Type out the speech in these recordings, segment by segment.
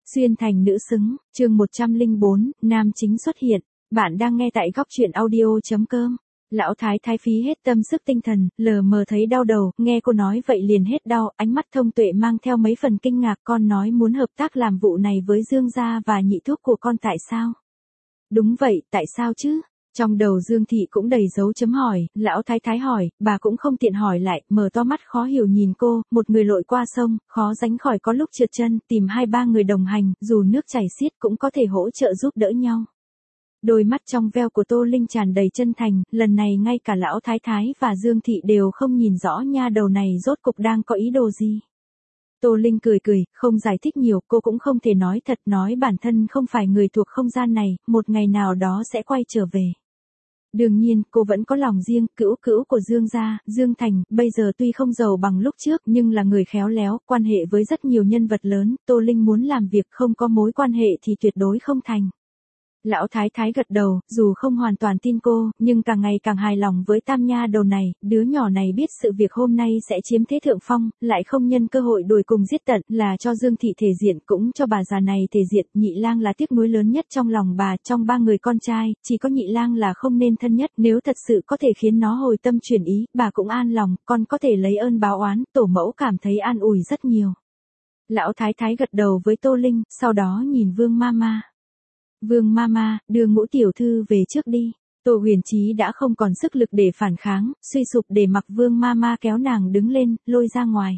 Xuyên thành nữ xứng, chương 104, nam chính xuất hiện. Bạn đang nghe tại góc audio.com. Lão thái thái phí hết tâm sức tinh thần, lờ mờ thấy đau đầu, nghe cô nói vậy liền hết đau, ánh mắt thông tuệ mang theo mấy phần kinh ngạc. Con nói muốn hợp tác làm vụ này với Dương gia và nhị thúc của con tại sao? Đúng vậy, tại sao chứ? Trong đầu Dương Thị cũng đầy dấu chấm hỏi, lão thái thái hỏi, bà cũng không tiện hỏi lại, mở to mắt khó hiểu nhìn cô, một người lội qua sông, khó tránh khỏi có lúc trượt chân, tìm 2-3 người đồng hành, dù nước chảy xiết cũng có thể hỗ trợ giúp đỡ nhau. Đôi mắt trong veo của Tô Linh tràn đầy chân thành, lần này ngay cả lão thái thái và Dương Thị đều không nhìn rõ nha đầu này rốt cục đang có ý đồ gì. Tô Linh cười cười, không giải thích nhiều, cô cũng không thể nói thật, nói bản thân không phải người thuộc không gian này, một ngày nào đó sẽ quay trở về. Đương nhiên, cô vẫn có lòng riêng, cữu cữu của Dương gia, Dương Thành, bây giờ tuy không giàu bằng lúc trước, nhưng là người khéo léo, quan hệ với rất nhiều nhân vật lớn, Tô Linh muốn làm việc không có mối quan hệ thì tuyệt đối không thành. Lão thái thái gật đầu, dù không hoàn toàn tin cô, nhưng càng ngày càng hài lòng với tam nha đầu này, đứa nhỏ này biết sự việc hôm nay sẽ chiếm thế thượng phong, lại không nhân cơ hội đuổi cùng giết tận, là cho Dương Thị thể diện cũng cho bà già này thể diện. Nhị lang là tiếc nuối lớn nhất trong lòng bà, trong 3 người con trai, chỉ có nhị lang là không nên thân nhất, nếu thật sự có thể khiến nó hồi tâm chuyển ý, bà cũng an lòng, con có thể lấy ơn báo oán, tổ mẫu cảm thấy an ủi rất nhiều. Lão thái thái gật đầu với Tô Linh, sau đó nhìn Vương Mama. Vương Mama, đưa Ngũ tiểu thư về trước đi. Tô Huyền Chí đã không còn sức lực để phản kháng, suy sụp để mặc Vương Mama kéo nàng đứng lên, lôi ra ngoài.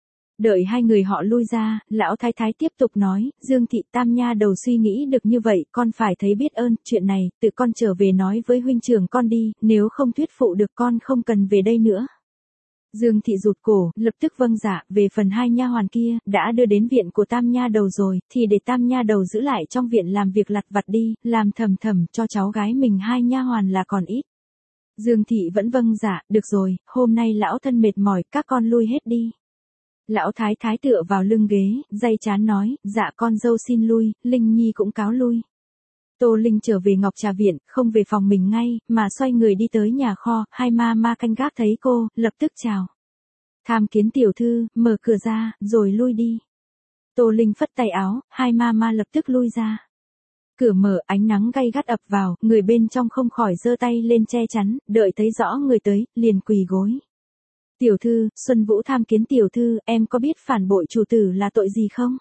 Đợi hai người họ lui ra, lão thái thái tiếp tục nói, Dương Thị tam nha đầu suy nghĩ được như vậy, con phải thấy biết ơn, chuyện này, tự con trở về nói với huynh trưởng con đi, nếu không thuyết phụ được con không cần về đây nữa. Dương Thị rụt cổ, lập tức vâng dạ, về phần 2 nha hoàn kia, đã đưa đến viện của tam nha đầu rồi, thì để tam nha đầu giữ lại trong viện làm việc lặt vặt đi, làm thầm thầm cho cháu gái mình 2 nha hoàn là còn ít. Dương Thị vẫn vâng dạ, được rồi, hôm nay lão thân mệt mỏi, các con lui hết đi. Lão thái thái tựa vào lưng ghế, day chán nói, dạ con dâu xin lui, Linh Nhi cũng cáo lui. Tô Linh trở về Ngọc Trà Viện, không về phòng mình ngay, mà xoay người đi tới nhà kho, 2 ma canh gác thấy cô, lập tức chào. Tham kiến tiểu thư, mở cửa ra, rồi lui đi. Tô Linh phất tay áo, 2 ma lập tức lui ra. Cửa mở, ánh nắng gay gắt ập vào, người bên trong không khỏi giơ tay lên che chắn, đợi thấy rõ người tới, liền quỳ gối. Tiểu thư, Xuân Vũ tham kiến tiểu thư, em có biết phản bội chủ tử là tội gì không?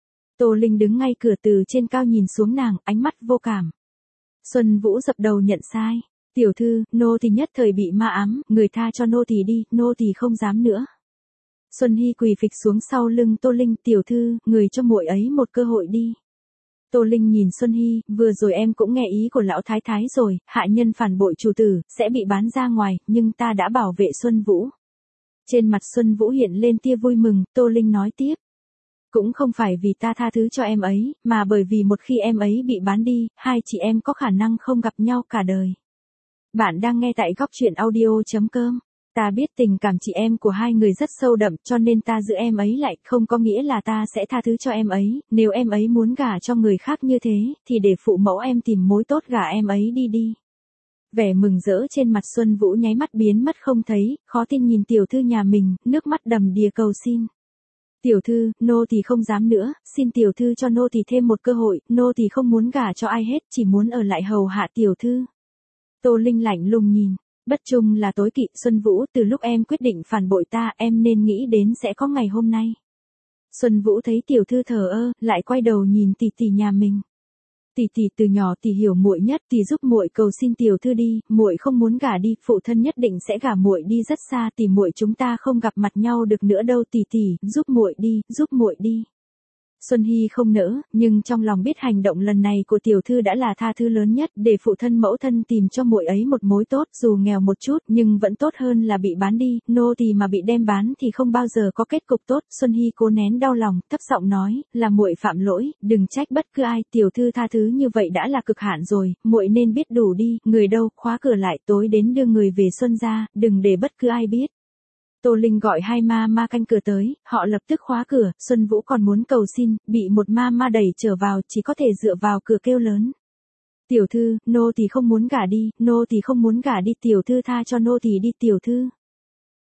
Tô Linh đứng ngay cửa từ trên cao nhìn xuống nàng, ánh mắt vô cảm. Xuân Vũ dập đầu nhận sai. Tiểu thư, nô tỳ nhất thời bị ma ám, người tha cho nô tỳ đi, nô tỳ không dám nữa. Xuân Hy quỳ phịch xuống sau lưng Tô Linh, tiểu thư, người cho muội ấy một cơ hội đi. Tô Linh nhìn Xuân Hy, vừa rồi em cũng nghe ý của lão thái thái rồi, hạ nhân phản bội chủ tử, sẽ bị bán ra ngoài, nhưng ta đã bảo vệ Xuân Vũ. Trên mặt Xuân Vũ hiện lên tia vui mừng, Tô Linh nói tiếp. Cũng không phải vì ta tha thứ cho em ấy, mà bởi vì một khi em ấy bị bán đi, 2 chị em có khả năng không gặp nhau cả đời. Bạn đang nghe tại góc audio.com. Ta biết tình cảm chị em của 2 người rất sâu đậm, cho nên ta giữ em ấy lại, không có nghĩa là ta sẽ tha thứ cho em ấy, nếu em ấy muốn gả cho người khác như thế, thì để phụ mẫu em tìm mối tốt gả em ấy đi. Vẻ mừng rỡ trên mặt Xuân Vũ nháy mắt biến mất không thấy, khó tin nhìn tiểu thư nhà mình, nước mắt đầm đìa cầu xin. Tiểu thư, nô tỳ không dám nữa, xin tiểu thư cho nô tỳ thêm một cơ hội, nô tỳ không muốn gả cho ai hết, chỉ muốn ở lại hầu hạ tiểu thư. Tô Linh lạnh lùng nhìn, bất trung là tối kỵ, Xuân Vũ, từ lúc em quyết định phản bội ta, em nên nghĩ đến sẽ có ngày hôm nay. Xuân Vũ thấy tiểu thư thờ ơ, lại quay đầu nhìn tỷ tỷ nhà mình. Tỷ tỷ từ nhỏ tỷ hiểu muội nhất, tỷ giúp muội cầu xin tiểu thư đi, muội không muốn gả đi, phụ thân nhất định sẽ gả muội đi rất xa, tỷ muội chúng ta không gặp mặt nhau được nữa đâu, tỷ tỷ, giúp muội đi. Xuân Hy không nỡ, nhưng trong lòng biết hành động lần này của tiểu thư đã là tha thứ lớn nhất, để phụ thân mẫu thân tìm cho muội ấy một mối tốt, dù nghèo một chút, nhưng vẫn tốt hơn là bị bán đi, nô tỳ mà bị đem bán thì không bao giờ có kết cục tốt. Xuân Hy cố nén đau lòng, thấp giọng nói, là muội phạm lỗi, đừng trách bất cứ ai, tiểu thư tha thứ như vậy đã là cực hạn rồi, muội nên biết đủ đi, người đâu, khóa cửa lại, tối đến đưa người về Xuân gia, đừng để bất cứ ai biết. Tô Linh gọi 2 ma canh cửa tới, họ lập tức khóa cửa, Xuân Vũ còn muốn cầu xin, bị một ma đẩy trở vào, chỉ có thể dựa vào cửa kêu lớn. Tiểu thư, nô tỳ không muốn gả đi, nô tỳ không muốn gả đi, tiểu thư tha cho nô tỳ đi, tiểu thư.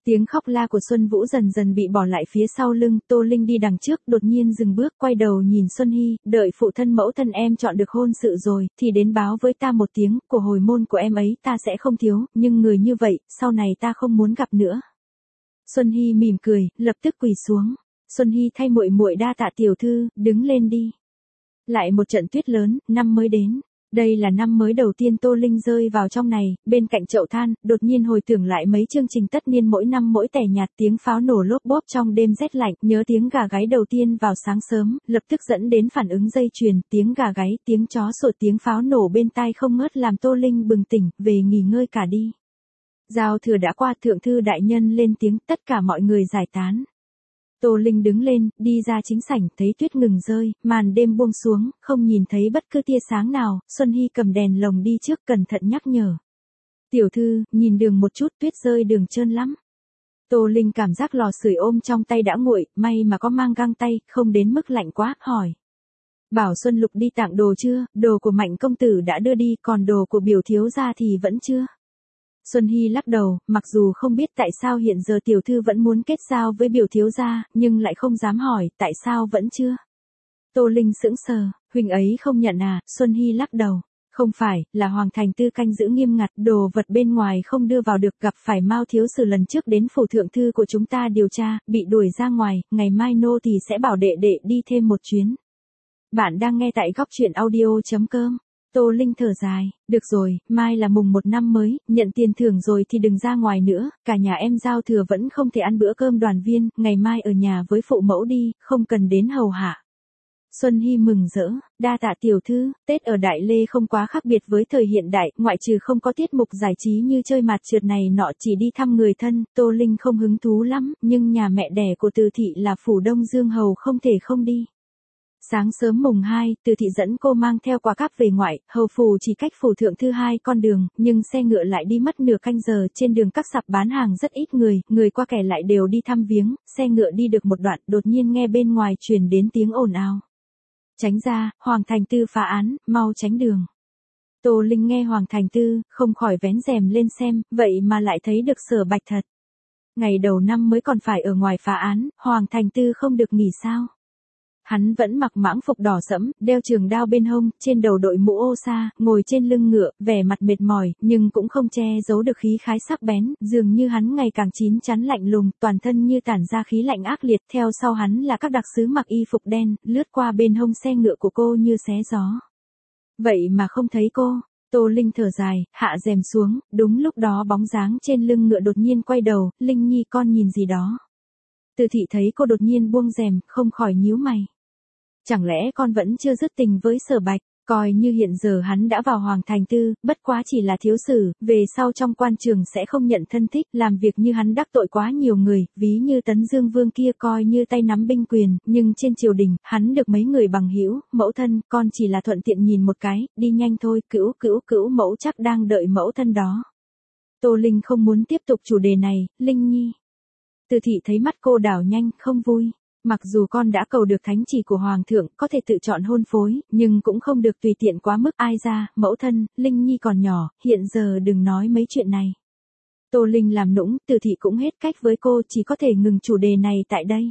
Tiếng khóc la của Xuân Vũ dần dần bị bỏ lại phía sau lưng, Tô Linh đi đằng trước, đột nhiên dừng bước, quay đầu nhìn Xuân Hy, đợi phụ thân mẫu thân em chọn được hôn sự rồi, thì đến báo với ta một tiếng, của hồi môn của em ấy ta sẽ không thiếu, nhưng người như vậy, sau này ta không muốn gặp nữa. Xuân Hy mỉm cười, lập tức quỳ xuống. Xuân Hy thay muội muội đa tạ tiểu thư, đứng lên đi. Lại một trận tuyết lớn, năm mới đến. Đây là năm mới đầu tiên Tô Linh rơi vào trong này, bên cạnh chậu than, đột nhiên hồi tưởng lại mấy chương trình tất niên mỗi năm mỗi tẻ nhạt, tiếng pháo nổ lốp bốp trong đêm rét lạnh, nhớ tiếng gà gáy đầu tiên vào sáng sớm, lập tức dẫn đến phản ứng dây chuyền, tiếng gà gáy, tiếng chó sủa, tiếng pháo nổ bên tai không ngớt làm Tô Linh bừng tỉnh, về nghỉ ngơi cả đi. Giao thừa đã qua, thượng thư đại nhân lên tiếng, tất cả mọi người giải tán. Tô Linh đứng lên, đi ra chính sảnh, thấy tuyết ngừng rơi, màn đêm buông xuống, không nhìn thấy bất cứ tia sáng nào, Xuân Hy cầm đèn lồng đi trước, cẩn thận nhắc nhở. Tiểu thư, nhìn đường một chút, tuyết rơi đường trơn lắm. Tô Linh cảm giác lò sưởi ôm trong tay đã nguội, may mà có mang găng tay, không đến mức lạnh quá, hỏi. Bảo Xuân Lục đi tặng đồ chưa, đồ của Mạnh công tử đã đưa đi, còn đồ của biểu thiếu gia thì vẫn chưa. Xuân Hy lắc đầu, mặc dù không biết tại sao hiện giờ tiểu thư vẫn muốn kết giao với biểu thiếu gia, nhưng lại không dám hỏi, tại sao vẫn chưa. Tô Linh sững sờ, huynh ấy không nhận à, Xuân Hy lắc đầu. Không phải, là Hoàng Thành Tư canh giữ nghiêm ngặt, đồ vật bên ngoài không đưa vào được, gặp phải Mao thiếu sử lần trước đến phủ thượng thư của chúng ta điều tra, bị đuổi ra ngoài, ngày mai nô thì sẽ bảo đệ đệ đi thêm một chuyến. Bạn đang nghe tại góc truyện audio.com. Tô Linh thở dài, được rồi, mai là mùng 1 năm mới, nhận tiền thưởng rồi thì đừng ra ngoài nữa, cả nhà em giao thừa vẫn không thể ăn bữa cơm đoàn viên, ngày mai ở nhà với phụ mẫu đi, không cần đến hầu hạ. Xuân Hy mừng rỡ, đa tạ tiểu thư, Tết ở Đại Lê không quá khác biệt với thời hiện đại, ngoại trừ không có tiết mục giải trí như chơi mạt trượt này nọ, chỉ đi thăm người thân, Tô Linh không hứng thú lắm, nhưng nhà mẹ đẻ của Từ thị là phủ Đông Dương Hầu không thể không đi. Sáng sớm mùng 2, Từ thị dẫn cô mang theo quà cáp về ngoại, hầu phủ chỉ cách phủ thượng thư 2 con đường, nhưng xe ngựa lại đi mất nửa canh giờ, trên đường các sạp bán hàng rất ít người qua kẻ lại đều đi thăm viếng, xe ngựa đi được một đoạn, đột nhiên nghe bên ngoài truyền đến tiếng ồn ào. Tránh ra, Hoàng Thành Tư phá án, mau tránh đường. Tô Linh nghe Hoàng Thành Tư, không khỏi vén rèm lên xem, vậy mà lại thấy được Sở Bạch thật. Ngày đầu năm mới còn phải ở ngoài phá án, Hoàng Thành Tư không được nghỉ sao? Hắn vẫn mặc mãng phục đỏ sẫm, đeo trường đao bên hông, trên đầu đội mũ ô sa, ngồi trên lưng ngựa, vẻ mặt mệt mỏi, nhưng cũng không che giấu được khí khái sắc bén, dường như hắn ngày càng chín chắn lạnh lùng, toàn thân như tản ra khí lạnh ác liệt, theo sau hắn là các đặc sứ mặc y phục đen, lướt qua bên hông xe ngựa của cô như xé gió. Vậy mà không thấy cô. Tô Linh thở dài, hạ rèm xuống, đúng lúc đó bóng dáng trên lưng ngựa đột nhiên quay đầu, Linh Nhi con nhìn gì đó. Từ thị thấy cô đột nhiên buông rèm, không khỏi nhíu mày. Chẳng lẽ con vẫn chưa dứt tình với Sở Bạch, coi như hiện giờ hắn đã vào Hoàng Thành Tư, bất quá chỉ là thiếu sử, về sau trong quan trường sẽ không nhận thân thích, làm việc như hắn đắc tội quá nhiều người, ví như Tấn Dương Vương kia coi như tay nắm binh quyền, nhưng trên triều đình, hắn được mấy người bằng hữu, mẫu thân, con chỉ là thuận tiện nhìn một cái, đi nhanh thôi, cữu mẫu chắc đang đợi mẫu thân đó. Tô Linh không muốn tiếp tục chủ đề này, Linh Nhi. Từ thị thấy mắt cô đảo nhanh, không vui. Mặc dù con đã cầu được thánh chỉ của Hoàng thượng, có thể tự chọn hôn phối, nhưng cũng không được tùy tiện quá mức. Ai ra, mẫu thân, Linh Nhi còn nhỏ, hiện giờ đừng nói mấy chuyện này. Tô Linh làm nũng, Từ thị cũng hết cách với cô, chỉ có thể ngừng chủ đề này tại đây.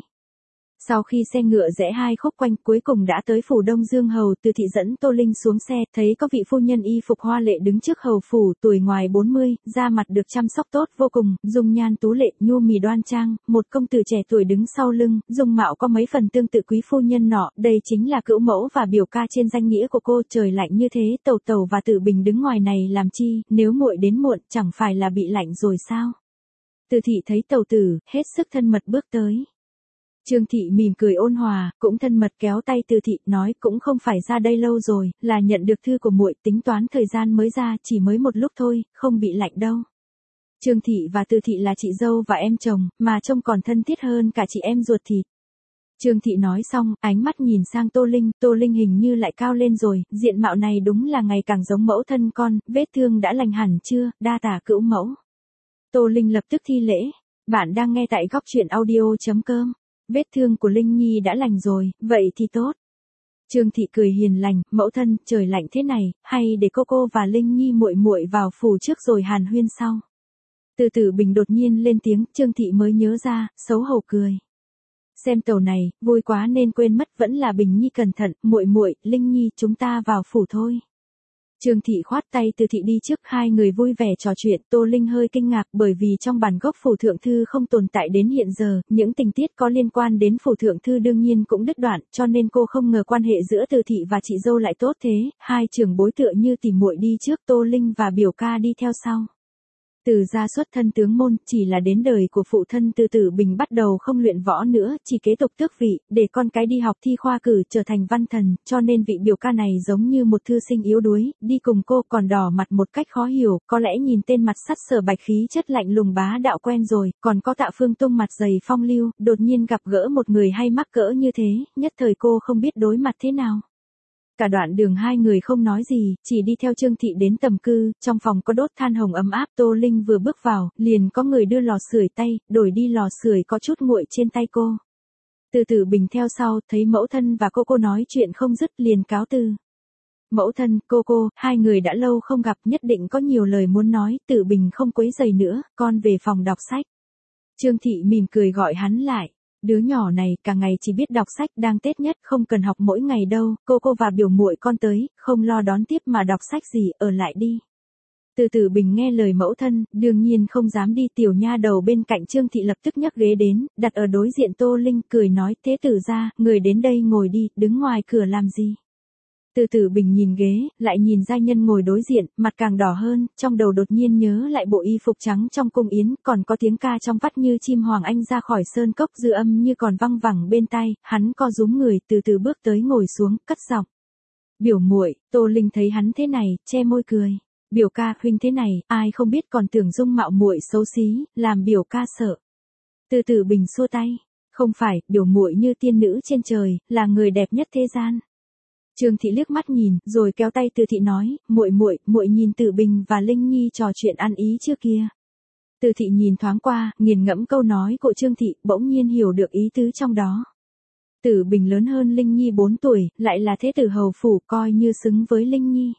Sau khi xe ngựa rẽ 2 khúc quanh, cuối cùng đã tới phủ Đông Dương Hầu, Từ thị dẫn Tô Linh xuống xe, thấy có vị phu nhân y phục hoa lệ đứng trước hầu phủ, tuổi ngoài 40, da mặt được chăm sóc tốt vô cùng, dung nhan tú lệ, nhu mì đoan trang, một công tử trẻ tuổi đứng sau lưng, dung mạo có mấy phần tương tự quý phu nhân nọ, đây chính là cữu mẫu và biểu ca trên danh nghĩa của cô. Trời lạnh như thế, Tẩu Tẩu và Tử Bình đứng ngoài này làm chi, nếu muội đến muộn, chẳng phải là bị lạnh rồi sao? Từ thị thấy Tẩu Tử, hết sức thân mật bước tới. Trương thị mỉm cười ôn hòa, cũng thân mật kéo tay Từ thị, nói cũng không phải ra đây lâu rồi, là nhận được thư của muội, tính toán thời gian mới ra, chỉ mới một lúc thôi, không bị lạnh đâu. Trương thị và Từ thị là chị dâu và em chồng, mà trông còn thân thiết hơn cả chị em ruột thịt. Trương thị nói xong, ánh mắt nhìn sang Tô Linh hình như lại cao lên rồi, diện mạo này đúng là ngày càng giống mẫu thân con, vết thương đã lành hẳn chưa, đa tả cữu mẫu. Tô Linh lập tức thi lễ, bạn đang nghe tại góc truyện audio.com. Vết thương của Linh Nhi đã lành rồi, vậy thì tốt. Trương thị cười hiền lành, mẫu thân, trời lạnh thế này, hay để cô và Linh Nhi muội muội vào phủ trước rồi hàn huyên sau. Từ Tử Bình đột nhiên lên tiếng, Trương Thị mới nhớ ra, xấu hổ cười. Xem tàu này, vui quá nên quên mất vẫn là Bình Nhi cẩn thận, muội muội, Linh Nhi chúng ta vào phủ thôi. Trương Thị khoát tay Từ Thị đi trước, hai người vui vẻ trò chuyện. Tô Linh hơi kinh ngạc bởi vì trong bản gốc phủ thượng thư không tồn tại đến hiện giờ, những tình tiết có liên quan đến phủ thượng thư đương nhiên cũng đứt đoạn, cho nên cô không ngờ quan hệ giữa Từ Thị và chị dâu lại tốt thế, hai trưởng bối tựa như tỉ muội đi trước, Tô Linh và biểu ca đi theo sau. Từ gia xuất thân tướng môn, chỉ là đến đời của phụ thân Từ Tử Bình bắt đầu không luyện võ nữa, chỉ kế tục tước vị, để con cái đi học thi khoa cử trở thành văn thần, cho nên vị biểu ca này giống như một thư sinh yếu đuối, đi cùng cô còn đỏ mặt một cách khó hiểu, có lẽ nhìn tên mặt sắt sờ bạch khí chất lạnh lùng bá đạo quen rồi, còn có Tạ Phương Tung mặt dày phong lưu, đột nhiên gặp gỡ một người hay mắc cỡ như thế, nhất thời cô không biết đối mặt thế nào. Cả đoạn đường hai người không nói gì, chỉ đi theo Trương Thị đến tầm cư, trong phòng có đốt than hồng ấm áp. Tô Linh vừa bước vào, liền có người đưa lò sưởi tay, đổi đi lò sưởi có chút nguội trên tay cô. Từ Tử Bình theo sau, thấy mẫu thân và cô nói chuyện không dứt liền cáo từ. Mẫu thân, cô, hai người đã lâu không gặp, nhất định có nhiều lời muốn nói. Tử Bình không quấy rầy nữa, con về phòng đọc sách. Trương Thị mỉm cười gọi hắn lại. Đứa nhỏ này cả ngày chỉ biết đọc sách, đang Tết nhất không cần học mỗi ngày đâu, cô và biểu muội con tới, không lo đón tiếp mà đọc sách gì, ở lại đi. Từ Tử Bình nghe lời mẫu thân, đương nhiên không dám đi. Tiểu nha đầu bên cạnh Trương Thị lập tức nhấc ghế đến, đặt ở đối diện Tô Linh, cười nói, thế tử ra, người đến đây ngồi đi, đứng ngoài cửa làm gì. Từ Tử Bình nhìn ghế, lại nhìn giai nhân ngồi đối diện, mặt càng đỏ hơn, trong đầu đột nhiên nhớ lại bộ y phục trắng trong cung yến, còn có tiếng ca trong vắt như chim hoàng anh ra khỏi sơn cốc, dư âm như còn văng vẳng bên tai, hắn co rúm người, từ từ bước tới ngồi xuống, cất giọng. Biểu muội. Tô Linh thấy hắn thế này, che môi cười. Biểu ca, huynh thế này, ai không biết còn tưởng dung mạo muội xấu xí, làm biểu ca sợ. Từ Tử Bình xua tay, không phải, biểu muội như tiên nữ trên trời, là người đẹp nhất thế gian. Trương Thị liếc mắt nhìn, rồi kéo tay Từ Thị nói, muội nhìn Tử Bình và Linh Nhi trò chuyện ăn ý chưa kia. Từ Thị nhìn thoáng qua, nghiền ngẫm câu nói của Trương Thị, bỗng nhiên hiểu được ý tứ trong đó. Tử Bình lớn hơn Linh Nhi 4 tuổi, lại là thế tử hầu phủ, coi như xứng với Linh Nhi.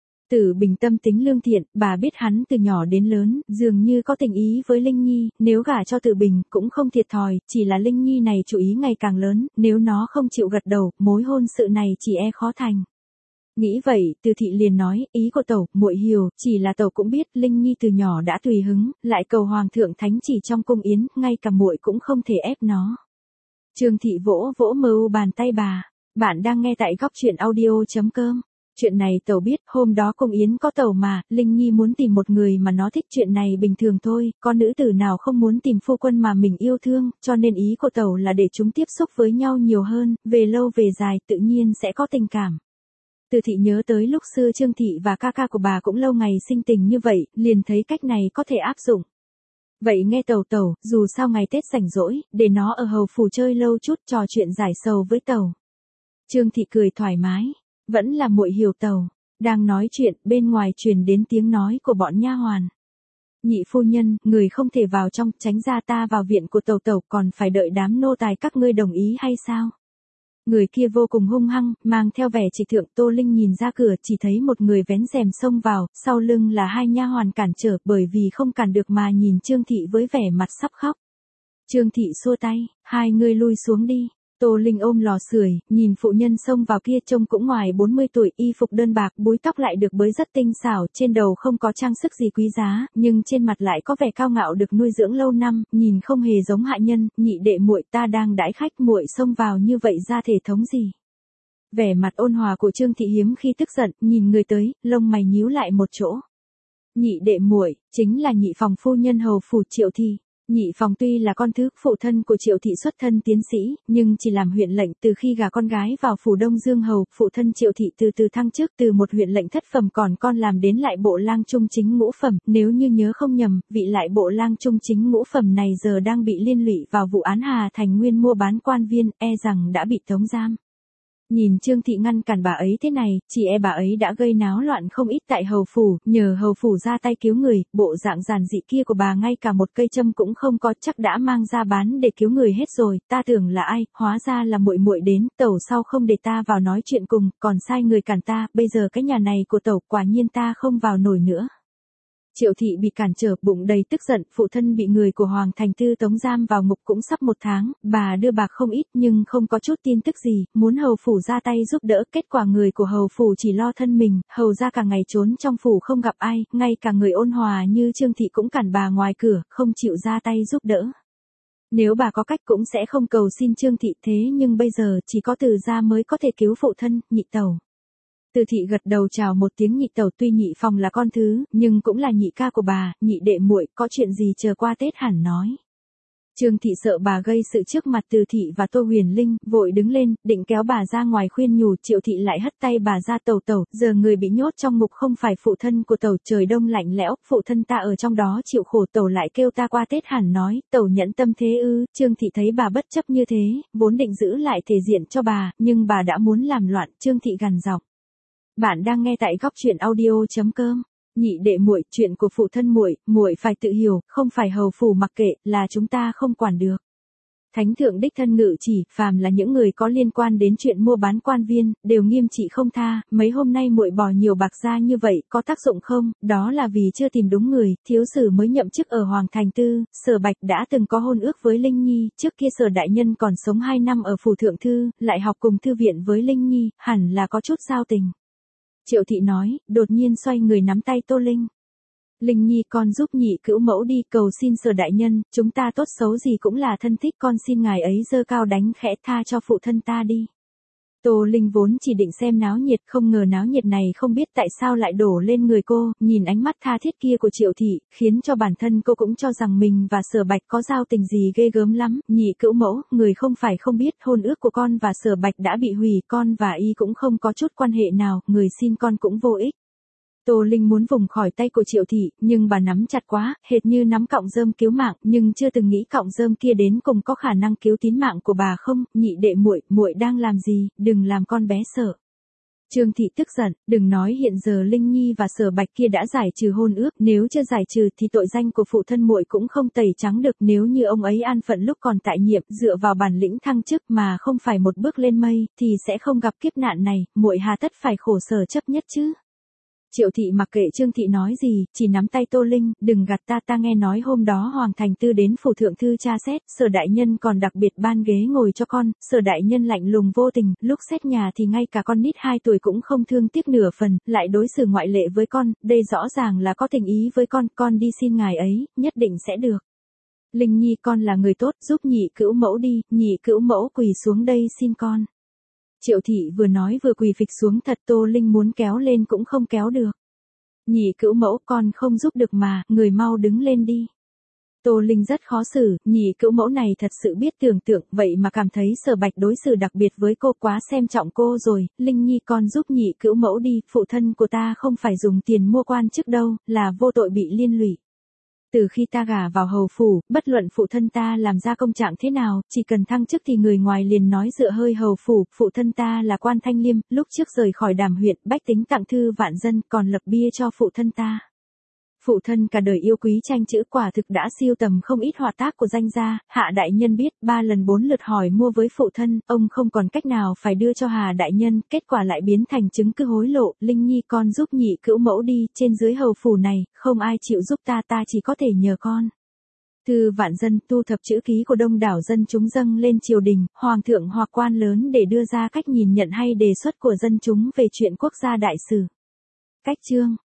Tử Bình tâm tính lương thiện, bà biết hắn từ nhỏ đến lớn, dường như có tình ý với Linh Nhi, nếu gả cho Tử Bình, cũng không thiệt thòi, chỉ là Linh Nhi này chủ ý ngày càng lớn, nếu nó không chịu gật đầu, mối hôn sự này chỉ e khó thành. Nghĩ vậy, Từ Thị liền nói, ý của tẩu, muội hiểu, chỉ là tẩu cũng biết, Linh Nhi từ nhỏ đã tùy hứng, lại cầu hoàng thượng thánh chỉ trong cung yến, ngay cả muội cũng không thể ép nó. Trương Thị vỗ vỗ mưu bàn tay bà, bạn đang nghe tại góc truyện audio.com. Chuyện này tẩu biết, hôm đó cung yến có tẩu mà, Linh Nhi muốn tìm một người mà nó thích, chuyện này bình thường thôi, con nữ tử nào không muốn tìm phu quân mà mình yêu thương, cho nên ý của tẩu là để chúng tiếp xúc với nhau nhiều hơn, về lâu về dài tự nhiên sẽ có tình cảm. Từ Thị nhớ tới lúc xưa Trương Thị và ca của bà cũng lâu ngày sinh tình như vậy, liền thấy cách này có thể áp dụng. Vậy nghe tẩu, dù sao ngày Tết rảnh rỗi, để nó ở hầu phủ chơi lâu chút, trò chuyện giải sầu với tẩu. Trương Thị cười thoải mái. Vẫn là muội hiểu tẩu. Đang nói chuyện, bên ngoài truyền đến tiếng nói của bọn nha hoàn. Nhị phu nhân, người không thể vào trong, tránh ra, ta vào viện của tẩu còn phải đợi đám nô tài các ngươi đồng ý hay sao? Người kia vô cùng hung hăng, mang theo vẻ trịch thượng. Tô Linh nhìn ra cửa, chỉ thấy một người vén rèm xông vào, sau lưng là hai nha hoàn cản trở, bởi vì không cản được mà nhìn Trương Thị với vẻ mặt sắp khóc. Trương Thị xua tay, hai người lui xuống đi. Tô Linh ôm lò sưởi, nhìn phụ nhân xông vào kia trông cũng ngoài 40 tuổi, y phục đơn bạc, búi tóc lại được bới rất tinh xảo, trên đầu không có trang sức gì quý giá, nhưng trên mặt lại có vẻ cao ngạo được nuôi dưỡng lâu năm, nhìn không hề giống hạ nhân. Nhị đệ muội, ta đang đãi khách, muội xông vào như vậy ra thể thống gì? Vẻ mặt ôn hòa của Trương Thị hiếm khi tức giận, nhìn người tới, lông mày nhíu lại một chỗ. Nhị đệ muội, chính là nhị phòng phu nhân hầu phủ Triệu Thị. Nhị phòng tuy là con thứ phụ thân của Triệu Thị xuất thân tiến sĩ, nhưng chỉ làm huyện lệnh. Từ khi gả con gái vào phủ Đông Dương hầu, phụ thân Triệu Thị từ từ thăng chức từ một huyện lệnh thất phẩm còn con làm đến lại bộ lang trung chính ngũ phẩm. Nếu như nhớ không nhầm, vị lại bộ lang trung chính ngũ phẩm này giờ đang bị liên lụy vào vụ án Hà Thành Nguyên mua bán quan viên, e rằng đã bị tống giam. Nhìn Trương Thị ngăn cản bà ấy thế này, chỉ e bà ấy đã gây náo loạn không ít tại hầu phủ, nhờ hầu phủ ra tay cứu người, bộ dạng giản dị kia của bà ngay cả một cây châm cũng không có, chắc đã mang ra bán để cứu người hết rồi. Ta tưởng là ai, hóa ra là muội đến, tẩu sau không để ta vào nói chuyện cùng, còn sai người cản ta, bây giờ cái nhà này của tẩu quả nhiên ta không vào nổi nữa. Triệu thị bị cản trở, bụng đầy tức giận, phụ thân bị người của Hoàng Thành Tư tống giam vào ngục cũng sắp 1 tháng, bà đưa bạc không ít nhưng không có chút tin tức gì, muốn hầu phủ ra tay giúp đỡ, kết quả người của hầu phủ chỉ lo thân mình, hầu ra cả ngày trốn trong phủ không gặp ai, ngay cả người ôn hòa như Trương thị cũng cản bà ngoài cửa, không chịu ra tay giúp đỡ. Nếu bà có cách cũng sẽ không cầu xin Trương thị, thế nhưng bây giờ chỉ có Từ gia mới có thể cứu phụ thân. Nhị tẩu. Từ thị gật đầu chào một tiếng. Nhị tẩu tuy Nhị Phòng là con thứ, nhưng cũng là nhị ca của bà, nhị đệ muội, có chuyện gì chờ qua Tết hẳn nói. Trương thị sợ bà gây sự trước mặt Từ thị và Tô Huyền Linh, vội đứng lên, định kéo bà ra ngoài khuyên nhủ. Triệu thị lại hất tay bà ra. Tẩu tẩu, giờ người bị nhốt trong ngục không phải phụ thân của tẩu, trời đông lạnh lẽo, phụ thân ta ở trong đó chịu khổ, tẩu lại kêu ta qua Tết hẳn nói, tẩu nhẫn tâm thế ư? Trương thị thấy bà bất chấp như thế, vốn định giữ lại thể diện cho bà, nhưng bà đã muốn làm loạn. Trương thị gằn giọng. Bạn đang nghe tại góc truyện audio.com. Nhị đệ muội, chuyện của phụ thân muội, muội phải tự hiểu, không phải hầu phủ mặc kệ, là chúng ta không quản được. Thánh thượng đích thân ngự chỉ, phàm là những người có liên quan đến chuyện mua bán quan viên, đều nghiêm trị không tha. Mấy hôm nay muội bỏ nhiều bạc ra như vậy, có tác dụng không? Đó là vì chưa tìm đúng người. Thiếu sử mới nhậm chức ở Hoàng Thành Tư, Sở Bạch đã từng có hôn ước với Linh Nhi, trước kia Sở đại nhân còn sống 2 năm ở phủ thượng thư, lại học cùng thư viện với Linh Nhi, hẳn là có chút giao tình. Triệu thị nói, đột nhiên xoay người nắm tay Tô Linh. Linh Nhi, con giúp nhị cữu mẫu đi, cầu xin Sở đại nhân, chúng ta tốt xấu gì cũng là thân thích, con xin ngài ấy giơ cao đánh khẽ, tha cho phụ thân ta đi. Tô Linh vốn chỉ định xem náo nhiệt, không ngờ náo nhiệt này không biết tại sao lại đổ lên người cô, nhìn ánh mắt tha thiết kia của Triệu thị, khiến cho bản thân cô cũng cho rằng mình và Sở Bạch có giao tình gì ghê gớm lắm. Nhị cữu mẫu, người không phải không biết, hôn ước của con và Sở Bạch đã bị hủy, con và y cũng không có chút quan hệ nào, người xin con cũng vô ích. Tô Linh muốn vùng khỏi tay của Triệu thị, nhưng bà nắm chặt quá, hệt như nắm cọng rơm cứu mạng, nhưng chưa từng nghĩ cọng rơm kia đến cùng có khả năng cứu tín mạng của bà không. Nhị đệ muội, muội đang làm gì, đừng làm con bé sợ. Trương thị tức giận, đừng nói hiện giờ Linh Nhi và Sở Bạch kia đã giải trừ hôn ước, nếu chưa giải trừ thì tội danh của phụ thân muội cũng không tẩy trắng được. Nếu như ông ấy an phận lúc còn tại nhiệm, dựa vào bản lĩnh thăng chức mà không phải một bước lên mây, thì sẽ không gặp kiếp nạn này, muội hà tất phải khổ sở chấp nhất chứ. Triệu thị mặc kệ Trương thị nói gì, chỉ nắm tay Tô Linh, đừng gạt ta, ta nghe nói hôm đó Hoàng Thành Tư đến phủ thượng thư tra xét, Sở đại nhân còn đặc biệt ban ghế ngồi cho con, Sở đại nhân lạnh lùng vô tình, lúc xét nhà thì ngay cả con nít 2 tuổi cũng không thương tiếc nửa phần, lại đối xử ngoại lệ với con, đây rõ ràng là có tình ý với con đi xin ngài ấy, nhất định sẽ được. Linh Nhi, con là người tốt, giúp nhị cữu mẫu đi, nhị cữu mẫu quỳ xuống đây xin con. Triệu thị vừa nói vừa quỳ phịch xuống, thật Tô Linh muốn kéo lên cũng không kéo được. Nhị cữu mẫu, con không giúp được mà, người mau đứng lên đi. Tô Linh rất khó xử, nhị cữu mẫu này thật sự biết tưởng tượng, vậy mà cảm thấy Sở Bạch đối xử đặc biệt với cô, quá xem trọng cô rồi. Linh Nhi, con giúp nhị cữu mẫu đi, phụ thân của ta không phải dùng tiền mua quan chức đâu, là vô tội bị liên lụy. Từ khi ta gả vào hầu phủ, bất luận phụ thân ta làm ra công trạng thế nào, chỉ cần thăng chức thì người ngoài liền nói dựa hơi hầu phủ, phụ thân ta là quan Thanh Liêm, lúc trước rời khỏi Đàm huyện, bách tính tặng thư vạn dân, còn lập bia cho phụ thân ta. Phụ thân cả đời yêu quý tranh chữ, quả thực đã siêu tầm không ít họa tác của danh gia, Hạ đại nhân biết, 3 lần 4 lượt hỏi mua với phụ thân, ông không còn cách nào phải đưa cho Hà đại nhân, kết quả lại biến thành chứng cứ hối lộ. Linh Nhi, con giúp nhị cữu mẫu đi, trên dưới hầu phủ này, không ai chịu giúp ta, ta chỉ có thể nhờ con. Thư vạn dân, tu thập chữ ký của đông đảo dân chúng dâng lên triều đình, hoàng thượng hoặc quan lớn để đưa ra cách nhìn nhận hay đề xuất của dân chúng về chuyện quốc gia đại sự. Cách chương